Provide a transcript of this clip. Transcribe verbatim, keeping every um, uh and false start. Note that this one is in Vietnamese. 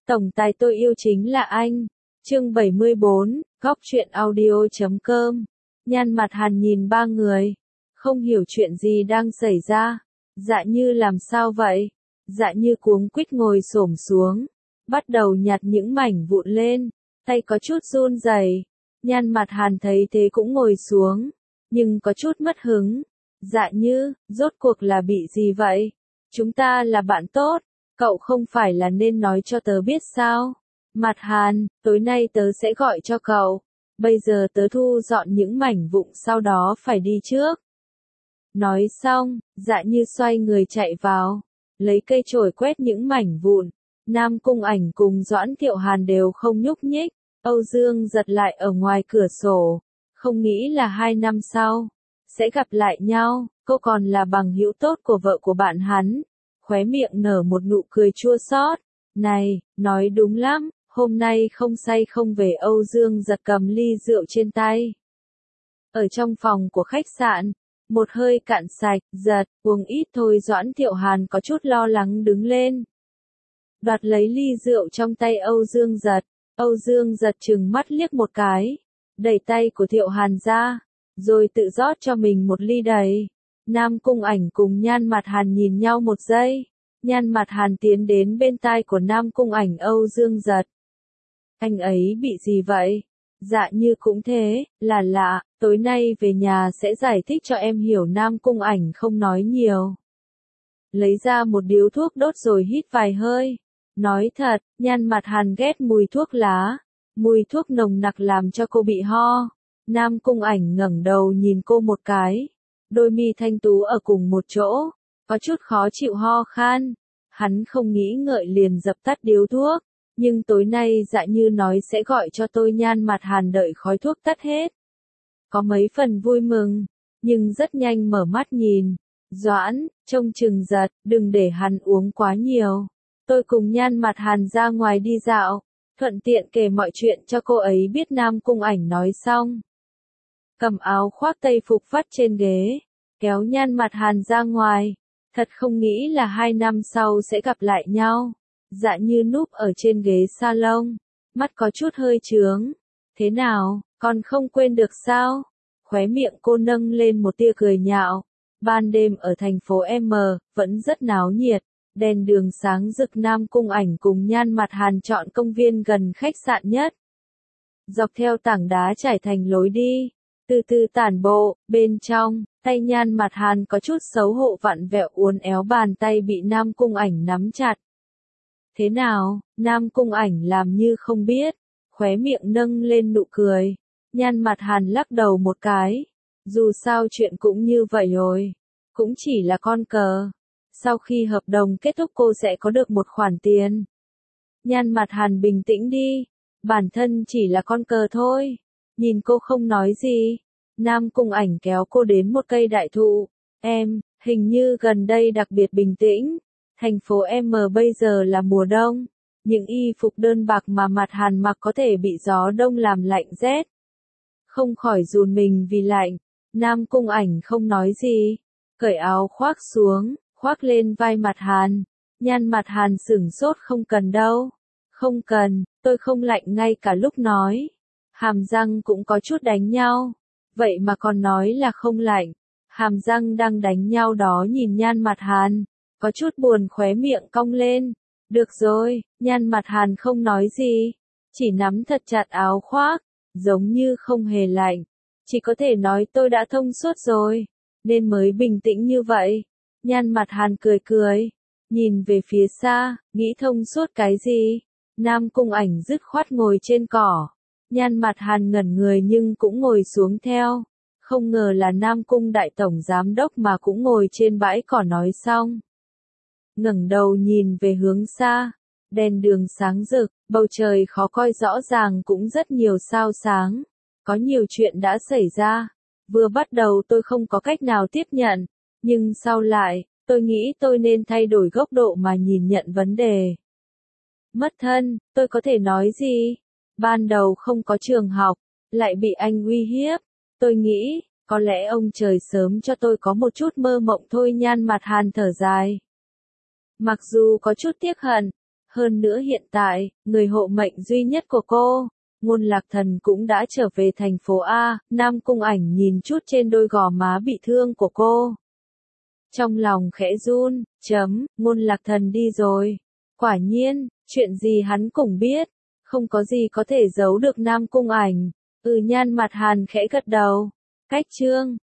Tổng tài tôi yêu chính là anh. Chương bảy mươi bốn, góc truyện audio.com. Nhan Mặt Hàn nhìn ba người, không hiểu chuyện gì đang xảy ra. Dạ Như làm sao vậy? Dạ Như cuống quýt ngồi xổm xuống, bắt đầu nhặt những mảnh vụn lên, tay có chút run rẩy. Nhan Mặt Hàn thấy thế cũng ngồi xuống, nhưng có chút mất hứng. Dạ Như, rốt cuộc là bị gì vậy? Chúng ta là bạn tốt, cậu không phải là nên nói cho tớ biết sao? Mặt Hàn, tối nay tớ sẽ gọi cho cậu. Bây giờ tớ thu dọn những mảnh vụn sau đó phải đi trước. Nói xong, Dạ Như xoay người chạy vào, lấy cây chổi quét những mảnh vụn. Nam Cung Ảnh cùng Doãn Thiệu Hàn đều không nhúc nhích. Âu Dương giật lại ở ngoài cửa sổ, không nghĩ là hai năm sau sẽ gặp lại nhau. Cô còn là bằng hữu tốt của vợ của bạn hắn. Khóe miệng nở một nụ cười chua xót. Này, nói đúng lắm, hôm nay không say không về. Âu Dương giật cầm ly rượu trên tay. Ở trong phòng của khách sạn, một hơi cạn sạch. Giật, uống ít thôi. Doãn Thiệu Hàn có chút lo lắng đứng lên, đoạt lấy ly rượu trong tay Âu Dương giật. Âu Dương giật trừng mắt liếc một cái, đẩy tay của Thiệu Hàn ra, rồi tự rót cho mình một ly đầy. Nam Cung Ảnh cùng Nhan Mặt Hàn nhìn nhau một giây. Nhan Mặt Hàn tiến đến bên tai của Nam Cung Ảnh. Âu Dương giật, anh ấy bị gì vậy? Dạ Như cũng thế, là lạ, tối nay về nhà sẽ giải thích cho em hiểu. Nam Cung Ảnh không nói nhiều, lấy ra một điếu thuốc đốt rồi hít vài hơi. Nói thật, Nhan Mặt Hàn ghét mùi thuốc lá, mùi thuốc nồng nặc làm cho cô bị ho. Nam Cung Ảnh ngẩng đầu nhìn cô một cái, đôi mi thanh tú ở cùng một chỗ, có chút khó chịu ho khan. Hắn không nghĩ ngợi liền dập tắt điếu thuốc, nhưng tối nay Dạ Như nói sẽ gọi cho tôi. Nhan Mặt Hàn đợi khói thuốc tắt hết, có mấy phần vui mừng, nhưng rất nhanh mở mắt nhìn. Doãn, trông chừng giật, đừng để hắn uống quá nhiều. Tôi cùng Nhan Mặt Hàn ra ngoài đi dạo, thuận tiện kể mọi chuyện cho cô ấy biết. Nam Cung Ảnh nói xong, cầm áo khoác tây phục vắt trên ghế, kéo Nhan Mặt Hàn ra ngoài. Thật không nghĩ là hai năm sau sẽ gặp lại nhau. Dạ Như núp ở trên ghế salon, mắt có chút hơi trướng. Thế nào, còn không quên được sao? Khóe miệng cô nâng lên một tia cười nhạo. Ban đêm ở thành phố M, vẫn rất náo nhiệt. Đèn đường sáng rực. Nam Cung Ảnh cùng Nhan Mặt Hàn chọn công viên gần khách sạn nhất. Dọc theo tảng đá trải thành lối đi, từ từ tản bộ. Bên trong, tay Nhan Mặt Hàn có chút xấu hổ vặn vẹo uốn éo, bàn tay bị Nam Cung Ảnh nắm chặt. Thế nào? Nam Cung Ảnh làm như không biết, khóe miệng nâng lên nụ cười. Nhan Mặt Hàn lắc đầu một cái. Dù sao chuyện cũng như vậy rồi, cũng chỉ là con cờ. Sau khi hợp đồng kết thúc cô sẽ có được một khoản tiền. Nhan Mặt Hàn bình tĩnh đi, bản thân chỉ là con cờ thôi. Nhìn cô không nói gì, Nam Cung Ảnh kéo cô đến một cây đại thụ. Em, hình như gần đây đặc biệt bình tĩnh. Thành phố M bây giờ là mùa đông, những y phục đơn bạc mà Mặt Hàn mặc có thể bị gió đông làm lạnh rét. Không khỏi run mình vì lạnh. Nam Cung Ảnh không nói gì, cởi áo khoác xuống, khoác lên vai Mặt Hàn. Nhan Mặt Hàn sửng sốt. Không cần đâu. Không cần, tôi không lạnh. Ngay cả lúc nói, hàm răng cũng có chút đánh nhau. Vậy mà còn nói là không lạnh. Hàm răng đang đánh nhau đó. Nhìn Nhan Mặt Hàn, có chút buồn, khóe miệng cong lên. Được rồi. Nhan Mặt Hàn không nói gì, chỉ nắm thật chặt áo khoác, giống như không hề lạnh. Chỉ có thể nói tôi đã thông suốt rồi, nên mới bình tĩnh như vậy. Nhan Mặt Hàn cười cười, nhìn về phía xa, nghĩ thông suốt cái gì? Nam Cung Ảnh dứt khoát ngồi trên cỏ. Nhan Mặt Hàn ngẩn người nhưng cũng ngồi xuống theo. Không ngờ là Nam Cung đại tổng giám đốc mà cũng ngồi trên bãi cỏ. Nói xong, ngẩng đầu nhìn về hướng xa. Đèn đường sáng rực, bầu trời khó coi rõ ràng, cũng rất nhiều sao sáng. Có nhiều chuyện đã xảy ra. Vừa bắt đầu tôi không có cách nào tiếp nhận, nhưng sau lại, tôi nghĩ tôi nên thay đổi góc độ mà nhìn nhận vấn đề. Mất thân, tôi có thể nói gì? Ban đầu không có trường học, lại bị anh uy hiếp. Tôi nghĩ, có lẽ ông trời sớm cho tôi có một chút mơ mộng thôi. Nhan Mặt Hàn thở dài, mặc dù có chút tiếc hận, Hơn nữa hiện tại, người hộ mệnh duy nhất của cô, Ngôn Lạc Thần cũng đã trở về thành phố A. Nam Cung Ảnh nhìn chút trên đôi gò má bị thương của cô. Trong lòng khẽ run, chấm, Ngôn Lạc Thần đi rồi. Quả nhiên, chuyện gì hắn cũng biết, không có gì có thể giấu được Nam Cung Ảnh. Ừ, Nhan Mặt Hàn khẽ gật đầu. Cách chương